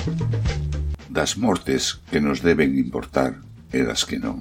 Das mortes que nos deben importar e das que non.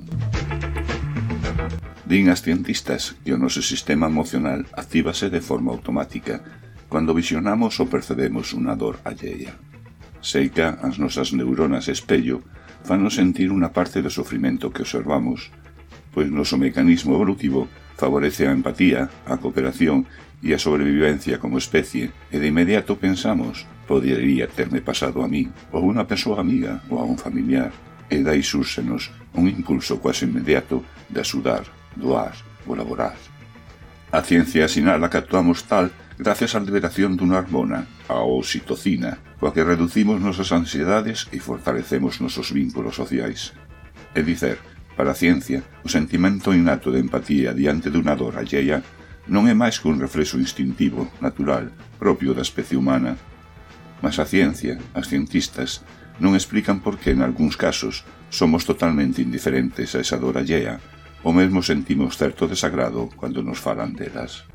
Din as cientistas que o noso sistema emocional actívase de forma automática cando visionamos ou percebemos unha dor alleia. Seica as nosas neuronas espello fanos sentir unha parte do sofrimento que observamos, pois noso mecanismo evolutivo favorece a empatía, a cooperación e a sobrevivencia como especie, e de inmediato pensamos, podería terme pasado a mí, ou a unha persoa amiga, ou a un familiar, e dai súrsenos un impulso quase inmediato de axudar, doar, colaborar. A ciencia sinala que actuamos tal gracias á liberación dunha hormona, a oxitocina, coa que reducimos nosas ansiedades e fortalecemos nosos vínculos sociais. É dicer, para a ciencia, o sentimento innato de empatía diante dunha dor alleia non é máis que un reflexo instintivo, natural, propio da especie humana. Mas a ciencia, as cientistas, non explican por que, en algúns casos, somos totalmente indiferentes a esa dor allea, ou mesmo sentimos certo desagrado cando nos falan delas.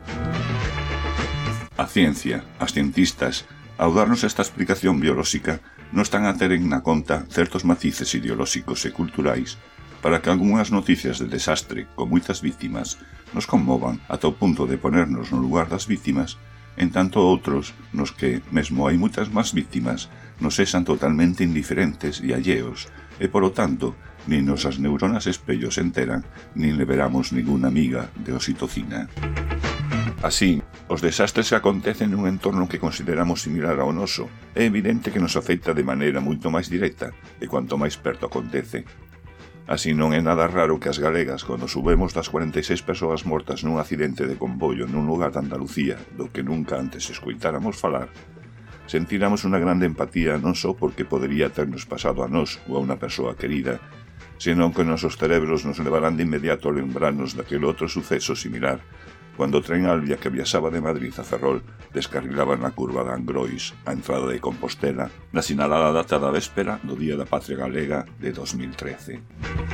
A ciencia, as cientistas, ao darnos esta explicación biolóxica, non están a ter en conta certos matices ideolóxicos e culturais para que algunhas noticias de desastre con moitas vítimas nos conmovan ata o punto de ponernos no lugar das vítimas, en tanto outros, nos que, mesmo hai moitas máis vítimas, nos sexan totalmente indiferentes e alleos, e polo tanto, nin nosas neuronas espellos se enteran, nin liberamos ninguna amiga de oxitocina. Así, os desastres que acontecen nun entorno que consideramos similar ao noso, é evidente que nos afecta de maneira moito máis directa, e cuanto máis perto acontece. Así non é nada raro que as galegas, cando subemos das 46 persoas mortas nun accidente de comboio nun lugar de Andalucía do que nunca antes escoitáramos falar, sentiramos unha grande empatía non só porque podería ternos pasado a nós ou a unha persoa querida, senón que nosos cerebros nos levarán de inmediato a lembrarnos daquele outro suceso similar, cando o tren Albia que viaxaba de Madrid a Ferrol descarrilaba na curva de Angrois, a entrada de Compostela, na sinalada data da véspera do Día da Patria Galega de 2013.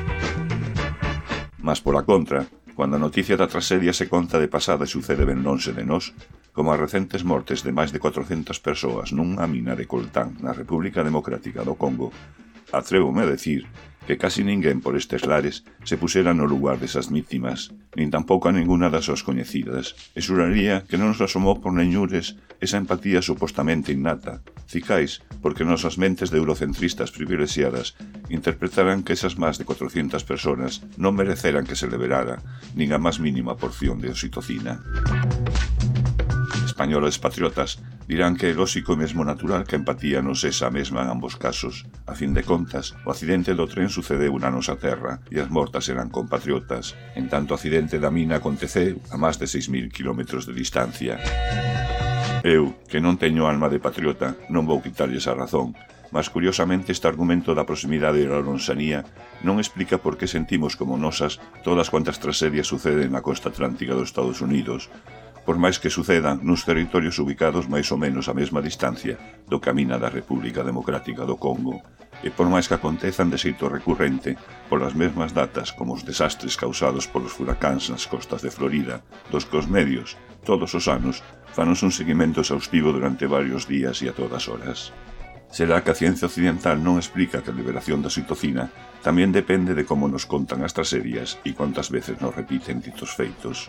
Mas pola contra, cando a noticia da traxedia se conta de pasada e sucede ben lonxe de nós, como as recentes mortes de máis de 400 persoas nunha mina de coltán na República Democrática do Congo, atrévome a decir que casi ninguén por estes lares se pusera no lugar desas vítimas, nin tampouco a ninguna das súas coñecidas, e xuraría que non nos asomou por neñures esa empatía supostamente innata, cicais porque nosas mentes de eurocentristas privilexiadas interpretaran que esas máis de 400 personas non mereceran que se liberara nin a máis mínima porción de oxitocina. Españoles patriotas dirán que é lóxico e mesmo natural que a empatía non sexa a mesma en ambos casos. A fin de contas, o accidente do tren sucedeu na nosa terra e as mortas eran compatriotas, en tanto o accidente da mina aconteceu a máis de 6.000 km de distancia. Eu, que non teño alma de patriota, non vou quitarlles a razón, mas curiosamente este argumento da proximidade e da lonxanía non explica por que sentimos como nosas todas cuantas tragedias suceden na costa atlántica dos Estados Unidos, por máis que sucedan nos territorios ubicados máis ou menos a mesma distancia do que a mina da República Democrática do Congo, e por máis que acontezan de xeito recurrente polas mesmas datas como os desastres causados polos furacáns nas costas de Florida, dos que os medios, todos os anos, fanos un seguimento exhaustivo durante varios días e a todas horas. Será que a ciencia occidental non explica que a liberación da oxitocina tamén depende de como nos contan as tragedias e cuántas veces nos repiten ditos feitos.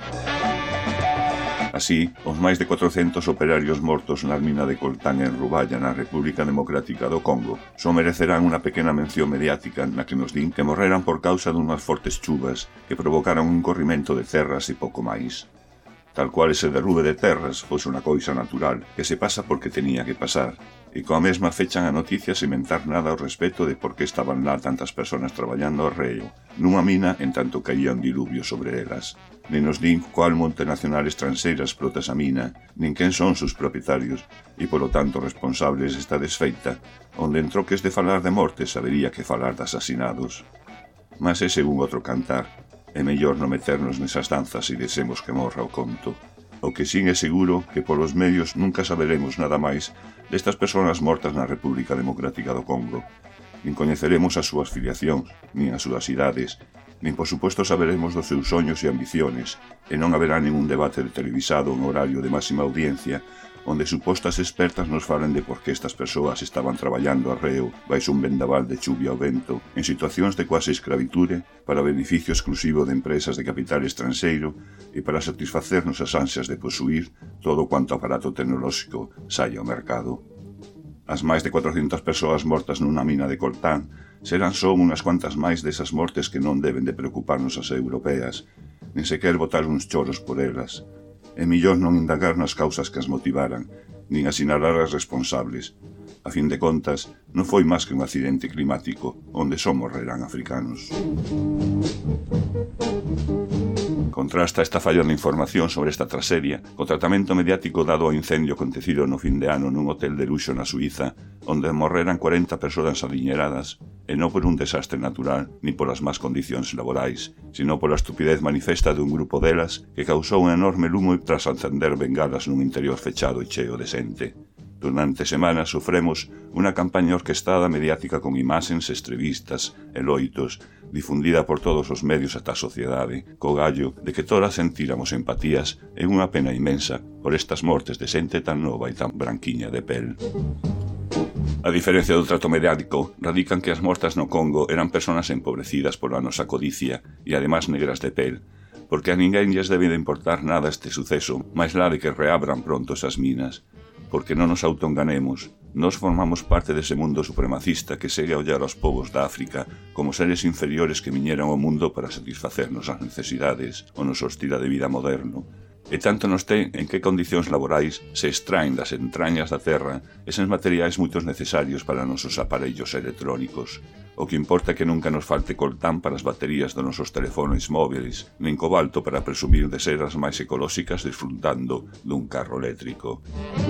Así, os máis de 400 operarios mortos na mina de coltán en Ruballa, na República Democrática do Congo, só merecerán unha pequena mención mediática na que nos din que morreran por causa dunhas fortes chuvas que provocaron un corrimento de terras e pouco máis. Tal cual ese derrube de terras fose unha coisa natural que se pasa porque tenía que pasar, e coa mesma fechan a noticia sen mentar nada ao respecto de por que estaban lá tantas persoas traballando ao reo, nunha mina en tanto caía un diluvio sobre elas. Nin nos din cual multinacional estranxeira explota esa mina, nin quen son sus propietarios, e polo tanto responsables desta desfeita, onde en troques de falar de mortes habería que falar de asasinados. Mas é según outro cantar, é mellor non meternos nesas danzas e desemos que morra o conto. O que sin é seguro que polos medios nunca saberemos nada máis destas persoas mortas na República Democrática do Congo. Nin coñeceremos as súas filiacións, nin as súas idades, nin por suposto saberemos dos seus soños e ambiciones, e non haberá ningún debate de televisado en horario de máxima audiencia onde supostas expertas nos falen de por que estas persoas estaban traballando arreo baixo un vendaval de chuvia ao vento, en situacións de quase escravitude, para beneficio exclusivo de empresas de capital estranxeiro e para satisfacernos as ansias de posuir todo cuanto aparato tecnolóxico saia ao mercado. As máis de 400 persoas mortas nunha mina de coltán serán só unhas cuantas máis desas mortes que non deben de preocuparnos as europeas, nin sequer botar uns choros por elas. É millor non indagar nas causas que as motivaran, nin asinalar as responsables. A fin de contas, non foi máis que un accidente climático, onde só morrerán africanos. Contrasta esta falla de información sobre esta traxedia co tratamento mediático dado ao incendio acontecido no fin de ano nun hotel de luxo na Suíza, onde morreran 40 persoas adiñeradas, e non por un desastre natural, ni polas más condicións laborais, sino pola estupidez manifesta de un grupo delas que causou un enorme lumo tras encender bengalas nun interior fechado e cheo de xente. Durante semanas sofremos unha campaña orquestada mediática con imaxes estrevistas e loitos, difundida por todos os medios ata a sociedade, co gallo de que todas sentíramos empatías e unha pena inmensa por estas mortes de xente tan nova e tan branquiña de pel. A diferencia do trato mediático, radican que as mortas no Congo eran persoas empobrecidas pola nosa codicia e además negras de pel, porque a ninguén lles debe de importar nada este suceso, máis lá de que reabran pronto esas minas. Porque non nos autoenganemos, nós formamos parte dese mundo supremacista que segue a ollar aos povos da África como seres inferiores que viñeran ao mundo para satisfacernos as necesidades o noso estilo de vida moderno. E tanto nos ten en que condicións laborais se extraen das entrañas da terra eses materiais moitos necesarios para nosos aparellos electrónicos. O que importa é que nunca nos falte coltán para as baterías dos nosos teléfonos móviles, nin cobalto para presumir de ser as máis ecolóxicas disfrutando dun carro eléctrico.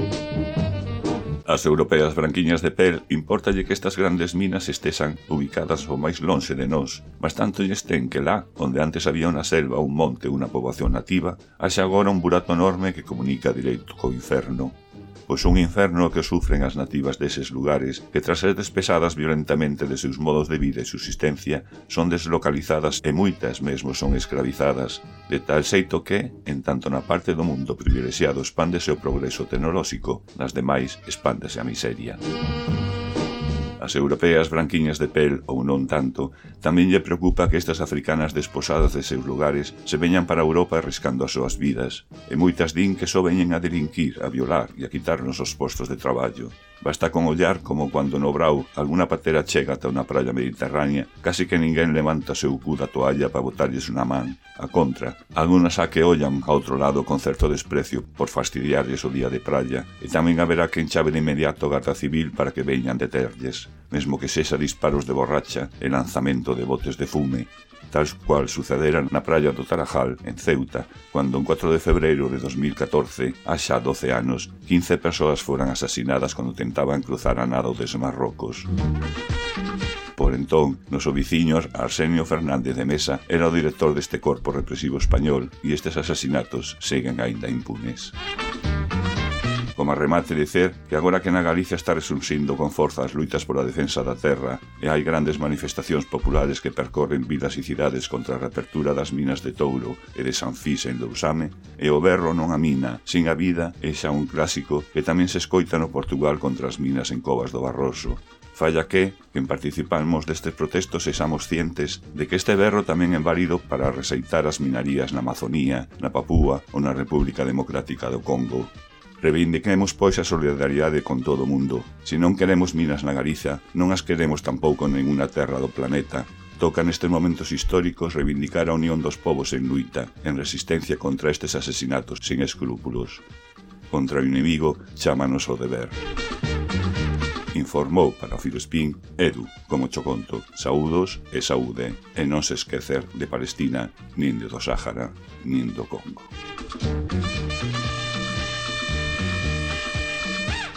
As europeas branquiñas de pel impórtalle que estas grandes minas estexan ubicadas o máis lonxe de nós, bastante lles ten que lá, onde antes había unha selva, un monte, unha poboación nativa, haxa agora un burato enorme que comunica directo co inferno. Pois un inferno que sufren as nativas deses lugares que tras ser despesadas violentamente de seus modos de vida e subsistencia son deslocalizadas e moitas mesmo son escravizadas, de tal xeito que, en tanto na parte do mundo privilexiado expándese o progreso tecnolóxico, nas demais expándese a miseria. As europeas branquiñas de pel, ou non tanto, tamén lle preocupa que estas africanas desposadas de seus lugares se veñan para Europa arriscando as súas vidas, e moitas din que só veñen a delinquir, a violar e a quitarnos os postos de traballo. Basta con ollar como cando no Brau alguna patera chega ata unha praia mediterránea, casi que ninguén levanta o seu cu da toalla para botarlles unha man. A contra, algunas a que ollan a outro lado con certo desprecio por fastidiarlles o día de praia, e tamén haberá quen chave de inmediato a Garda Civil para que veñan deterlles, mesmo que sexa disparos de borracha e lanzamento de botes de fume, tal cual sucedera na praia do Tarajal, en Ceuta, cando en 4 de febreiro de 2014, a xa 12 anos, 15 persoas foran asasinadas cando tentaban cruzar a nado desde Marrocos. Por entón, noso viciño Arsenio Fernández de Mesa era o director deste corpo represivo español e estes asasinatos seguen aínda impunes. Como a remate dicer que agora que na Galicia está resurxindo con forza as luitas pola defensa da terra e hai grandes manifestacións populares que percorren vilas e cidades contra a reapertura das minas de Touro e de Sanfís en Lousame, e o berro non a mina, sin a vida é xa un clásico que tamén se escoita no Portugal contra as minas en Covas do Barroso. Falla que, quen participamos destes protestos sexamos cientes de que este berro tamén é válido para reseitar as minarías na Amazonía, na Papúa ou na República Democrática do Congo. Reivindiquemos pois a solidariedade con todo o mundo. Se non queremos minas na Galiza, non as queremos tampouco en ninguna terra do planeta. Toca nestes momentos históricos reivindicar a unión dos povos en luita, en resistencia contra estes asesinatos sin escrúpulos. Contra o inimigo, chámanos o deber. Informou para o Filospín Edu, como cho conto, saúdos e saúde, e non se esquecer de Palestina, nin de do Sáhara, nin do Congo.